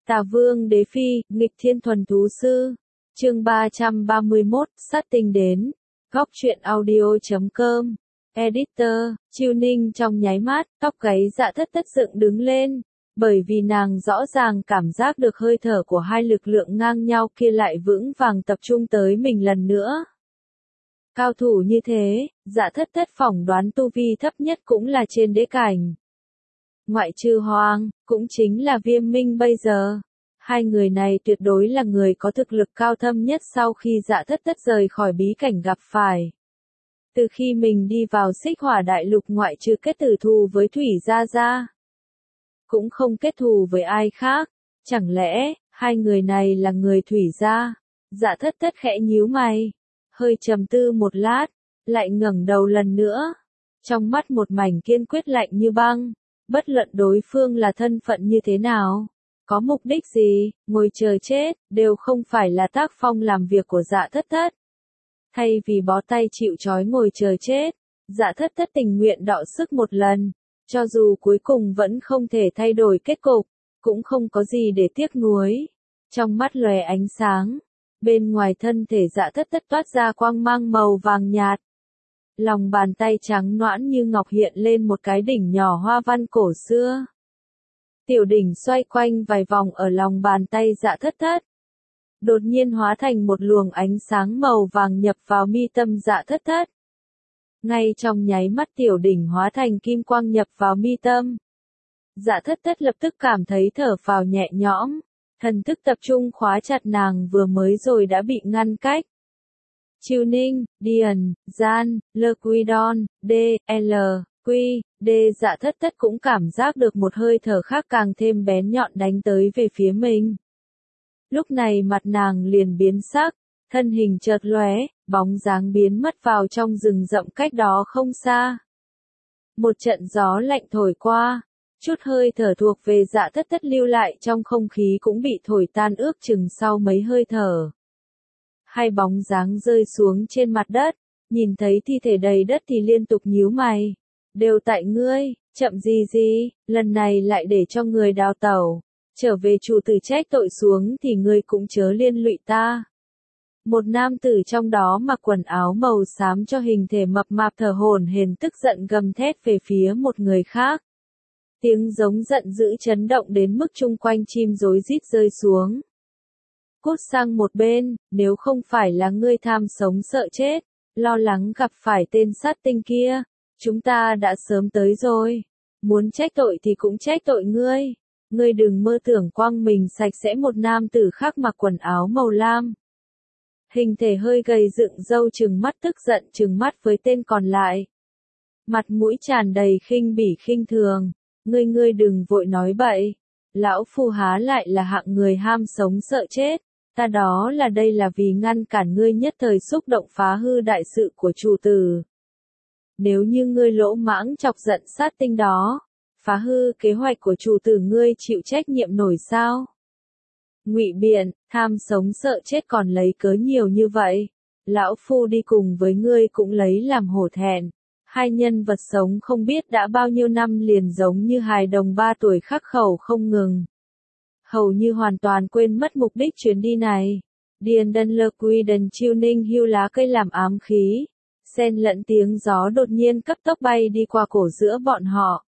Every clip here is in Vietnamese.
Tà Vương Đế Phi, nghịch thiên thuần thú sư. Chương 331, sát tinh đến. Góc truyện audio.com. Editor, Chiêu Ninh trong nháy mắt, tóc gáy dạ thất thất dựng đứng lên, bởi vì nàng rõ ràng cảm giác được hơi thở của hai lực lượng ngang nhau kia lại vững vàng tập trung tới mình lần nữa. Cao thủ như thế, dạ thất thất phỏng đoán tu vi thấp nhất cũng là trên đế cảnh. Ngoại trừ Hoàng, cũng chính là Viêm Minh bây giờ. Hai người này tuyệt đối là người có thực lực cao thâm nhất sau khi dạ thất thất rời khỏi bí cảnh gặp phải. Từ khi mình đi vào Xích Hỏa Đại Lục ngoại trừ kết tử thù với Thủy Gia Gia, cũng không kết thù với ai khác. Chẳng lẽ, hai người này là người Thủy Gia? Dạ thất thất khẽ nhíu mày, hơi trầm tư một lát, lại ngẩng đầu lần nữa. Trong mắt một mảnh kiên quyết lạnh như băng, bất luận đối phương là thân phận như thế nào, có mục đích gì, ngồi chờ chết, đều không phải là tác phong làm việc của dạ thất thất. Thay vì bó tay chịu trói ngồi chờ chết, dạ thất thất tình nguyện đọ sức một lần, cho dù cuối cùng vẫn không thể thay đổi kết cục, cũng không có gì để tiếc nuối. Trong mắt lóe ánh sáng, bên ngoài thân thể dạ thất thất toát ra quang mang màu vàng nhạt. Lòng bàn tay trắng nõn như ngọc hiện lên một cái đỉnh nhỏ hoa văn cổ xưa. Tiểu đỉnh xoay quanh vài vòng ở lòng bàn tay dạ thất thất. Đột nhiên hóa thành một luồng ánh sáng màu vàng nhập vào mi tâm dạ thất thất. Ngay trong nháy mắt tiểu đỉnh hóa thành kim quang nhập vào mi tâm. Dạ thất thất lập tức cảm thấy thở phào nhẹ nhõm, thần thức tập trung khóa chặt nàng vừa mới rồi đã bị ngăn cách. Chiêu Ninh, Điền, Gian, Lơ Quy Đon, D, L, Quy, D dạ thất thất cũng cảm giác được một hơi thở khác càng thêm bén nhọn đánh tới về phía mình. Lúc này mặt nàng liền biến sắc, thân hình chợt lóe, bóng dáng biến mất vào trong rừng rậm cách đó không xa. Một trận gió lạnh thổi qua, chút hơi thở thuộc về dạ thất thất lưu lại trong không khí cũng bị thổi tan ước chừng sau mấy hơi thở. Hai bóng dáng rơi xuống trên mặt đất, nhìn thấy thi thể đầy đất thì liên tục nhíu mày. Đều tại ngươi, chậm gì, lần này lại để cho người đào tẩu. Trở về chủ tử trách tội xuống thì ngươi cũng chớ liên lụy ta. Một nam tử trong đó mặc quần áo màu xám cho hình thể mập mạp thở hổn hển tức giận gầm thét về phía một người khác. Tiếng giống giận dữ chấn động đến mức chung quanh chim rối rít rơi xuống. Cút sang một bên, nếu không phải là ngươi tham sống sợ chết, lo lắng gặp phải tên sát tinh kia, chúng ta đã sớm tới rồi. Muốn trách tội thì cũng trách tội ngươi. Ngươi đừng mơ tưởng quăng mình sạch sẽ. Một nam tử khác mặc quần áo màu lam, hình thể hơi gầy dựng râu trừng mắt tức giận trừng mắt với tên còn lại. Mặt mũi tràn đầy khinh bỉ khinh thường. Ngươi đừng vội nói bậy. Lão phu há lại là hạng người ham sống sợ chết. Ta đó là đây là vì ngăn cản ngươi nhất thời xúc động phá hư đại sự của chủ tử. Nếu như ngươi lỗ mãng chọc giận sát tinh đó, phá hư kế hoạch của chủ tử ngươi chịu trách nhiệm nổi sao? Ngụy biện, tham sống sợ chết còn lấy cớ nhiều như vậy. Lão phu đi cùng với ngươi cũng lấy làm hổ thẹn. Hai nhân vật sống không biết đã bao nhiêu năm liền giống như hài đồng 3 tuổi khắc khẩu không ngừng. Hầu như hoàn toàn quên mất mục đích chuyến đi này. Điền Đân Lơ Quy Đần Chiêu Ninh hưu lá cây làm ám khí. Xen lẫn tiếng gió đột nhiên cấp tốc bay đi qua cổ giữa bọn họ.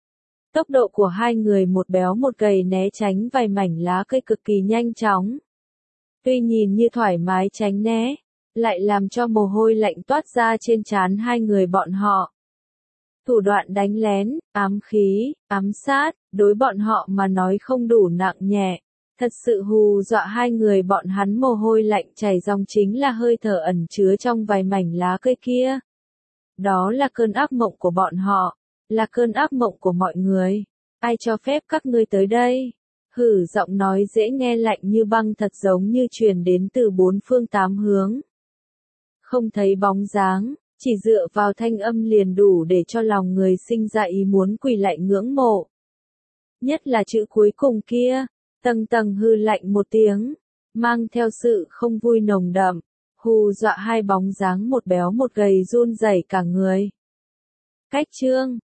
Tốc độ của hai người một béo một gầy né tránh vài mảnh lá cây cực kỳ nhanh chóng. Tuy nhìn như thoải mái tránh né, lại làm cho mồ hôi lạnh toát ra trên trán hai người bọn họ. Thủ đoạn đánh lén, ám khí, ám sát, đối bọn họ mà nói không đủ nặng nhẹ. Thật sự hù dọa hai người bọn hắn mồ hôi lạnh chảy ròng chính là hơi thở ẩn chứa trong vài mảnh lá cây kia. Đó là cơn ác mộng của bọn họ, là cơn ác mộng của mọi người. Ai cho phép các ngươi tới đây? Hử, giọng nói dễ nghe lạnh như băng thật giống như truyền đến từ bốn phương tám hướng. Không thấy bóng dáng, chỉ dựa vào thanh âm liền đủ để cho lòng người sinh ra ý muốn quỳ lạy ngưỡng mộ. Nhất là chữ cuối cùng kia, tầng tầng hư lạnh một tiếng, mang theo sự không vui nồng đậm, hù dọa hai bóng dáng một béo một gầy run rẩy cả người. Cách chương